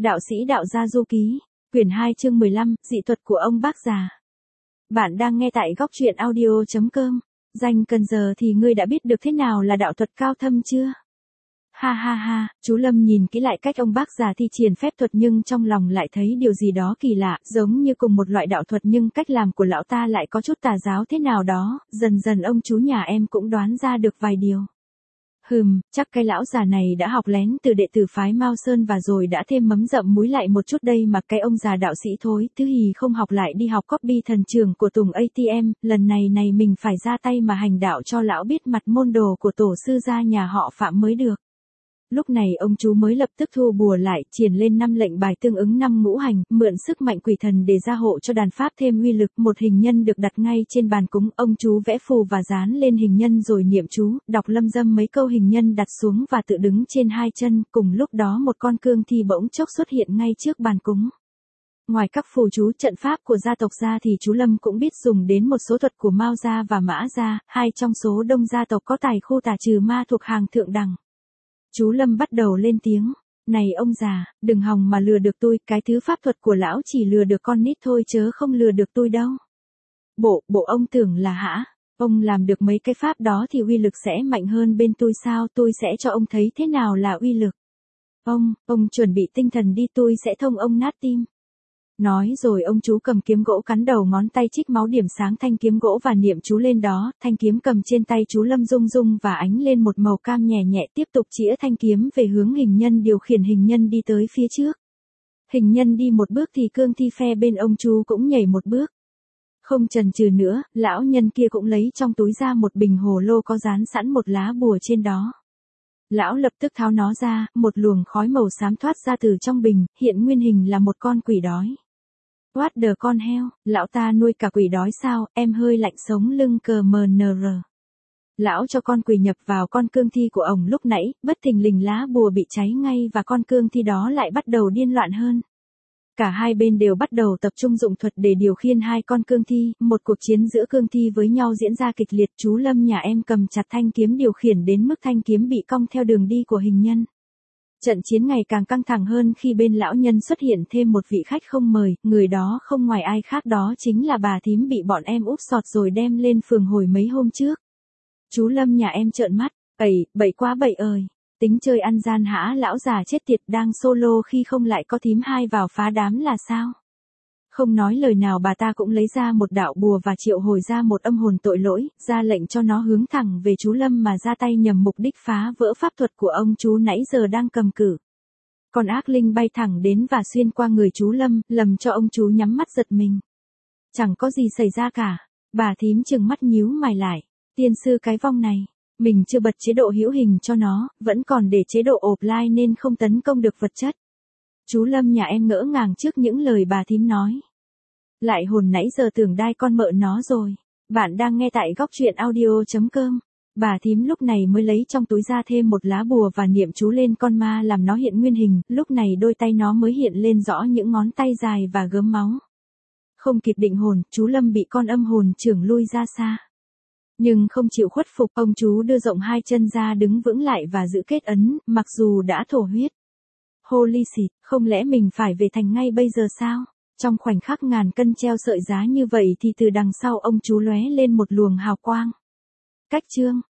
Đạo sĩ Đạo Gia Du Ký, quyển 2 chương 15, dị thuật của ông bác già. Bạn đang nghe tại góc truyện audio.com. Danh cần giờ thì ngươi đã biết được thế nào là đạo thuật cao thâm chưa? Ha ha ha, chú Lâm nhìn kỹ lại cách ông bác già thi triển phép thuật nhưng trong lòng lại thấy điều gì đó kỳ lạ, giống như cùng một loại đạo thuật nhưng cách làm của lão ta lại có chút tà giáo thế nào đó, dần dần ông chú nhà em cũng đoán ra được vài điều. Chắc cái lão già này đã học lén từ đệ tử phái Mao Sơn và rồi đã thêm mắm dặm muối lại một chút đây mà cái ông già đạo sĩ thối thứ hì không học lại đi học copy thần trường của Tùng ATM, lần này mình phải ra tay mà hành đạo cho lão biết mặt môn đồ của tổ sư gia nhà họ Phạm mới được. Lúc này ông chú mới lập tức thu bùa lại, triển lên 5 lệnh bài tương ứng 5 ngũ hành, mượn sức mạnh quỷ thần để gia hộ cho đàn pháp thêm uy lực. Một hình nhân được đặt ngay trên bàn cúng, ông chú vẽ phù và dán lên hình nhân rồi niệm chú, đọc lâm dâm mấy câu, hình nhân đặt xuống và tự đứng trên 2 chân, cùng lúc đó một con cương thi bỗng chốc xuất hiện ngay trước bàn cúng. Ngoài các phù chú trận pháp của gia tộc ra thì chú Lâm cũng biết dùng đến một số thuật của Mao gia và Mã gia, hai trong số đông gia tộc có tài khu tà trừ ma thuộc hàng thượng đẳng. Chú Lâm bắt đầu lên tiếng, này ông già, đừng hòng mà lừa được tôi, cái thứ pháp thuật của lão chỉ lừa được con nít thôi chớ không lừa được tôi đâu. Bộ ông tưởng là hả? Ông làm được mấy cái pháp đó thì uy lực sẽ mạnh hơn bên tôi sao? Tôi sẽ cho ông thấy thế nào là uy lực. Ông chuẩn bị tinh thần đi, tôi sẽ thông ông nát tim. Nói rồi ông chú cầm kiếm gỗ cắn đầu ngón tay trích máu điểm sáng thanh kiếm gỗ và niệm chú lên đó, thanh kiếm cầm trên tay chú Lâm rung rung và ánh lên một màu cam nhẹ nhẹ, tiếp tục chĩa thanh kiếm về hướng hình nhân, điều khiển hình nhân đi tới phía trước. Hình nhân đi một bước thì cương thi phe bên ông chú cũng nhảy một bước. Không chần chừ nữa, lão nhân kia cũng lấy trong túi ra một bình hồ lô có dán sẵn một lá bùa trên đó. Lão lập tức tháo nó ra, một luồng khói màu xám thoát ra từ trong bình, hiện nguyên hình là một con quỷ đói. What the con heo, lão ta nuôi cả quỷ đói sao? Em hơi lạnh sống lưng cờ MNR. Lão cho con quỷ nhập vào con cương thi của ổng lúc nãy, bất thình lình lá bùa bị cháy ngay và con cương thi đó lại bắt đầu điên loạn hơn. Cả hai bên đều bắt đầu tập trung dụng thuật để điều khiển hai con cương thi, một cuộc chiến giữa cương thi với nhau diễn ra kịch liệt. Chú Lâm nhà em cầm chặt thanh kiếm điều khiển đến mức thanh kiếm bị cong theo đường đi của hình nhân. Trận chiến ngày càng căng thẳng hơn khi bên lão nhân xuất hiện thêm một vị khách không mời, người đó không ngoài ai khác đó chính là bà thím bị bọn em úp sọt rồi đem lên phường hồi mấy hôm trước. Chú Lâm nhà em trợn mắt, bậy quá bậy ơi, tính chơi ăn gian hả? Lão già chết tiệt, đang solo khi không lại có thím hai vào phá đám là sao? Không nói lời nào bà ta cũng lấy ra một đạo bùa và triệu hồi ra một âm hồn tội lỗi, ra lệnh cho nó hướng thẳng về chú Lâm mà ra tay nhằm mục đích phá vỡ pháp thuật của ông chú nãy giờ đang cầm cự. Con ác linh bay thẳng đến và xuyên qua người chú Lâm, lầm cho ông chú nhắm mắt giật mình. Chẳng có gì xảy ra cả, bà thím trừng mắt nhíu mày lại, tiên sư cái vong này, mình chưa bật chế độ hữu hình cho nó, vẫn còn để chế độ offline nên không tấn công được vật chất. Chú Lâm nhà em ngỡ ngàng trước những lời bà thím nói. Lại hồn nãy giờ tưởng đai con mợ nó rồi. Bạn đang nghe tại góc truyện audio.com. Bà thím lúc này mới lấy trong túi ra thêm một lá bùa và niệm chú lên con ma làm nó hiện nguyên hình, lúc này đôi tay nó mới hiện lên rõ những ngón tay dài và gớm máu. Không kịp định hồn, chú Lâm bị con âm hồn trưởng lui ra xa. Nhưng không chịu khuất phục, ông chú đưa rộng hai chân ra đứng vững lại và giữ kết ấn, mặc dù đã thổ huyết. Holy shit, không lẽ mình phải về thành ngay bây giờ sao? Trong khoảnh khắc ngàn cân treo sợi giá như vậy thì từ đằng sau ông chú lóe lên một luồng hào quang. Cách chương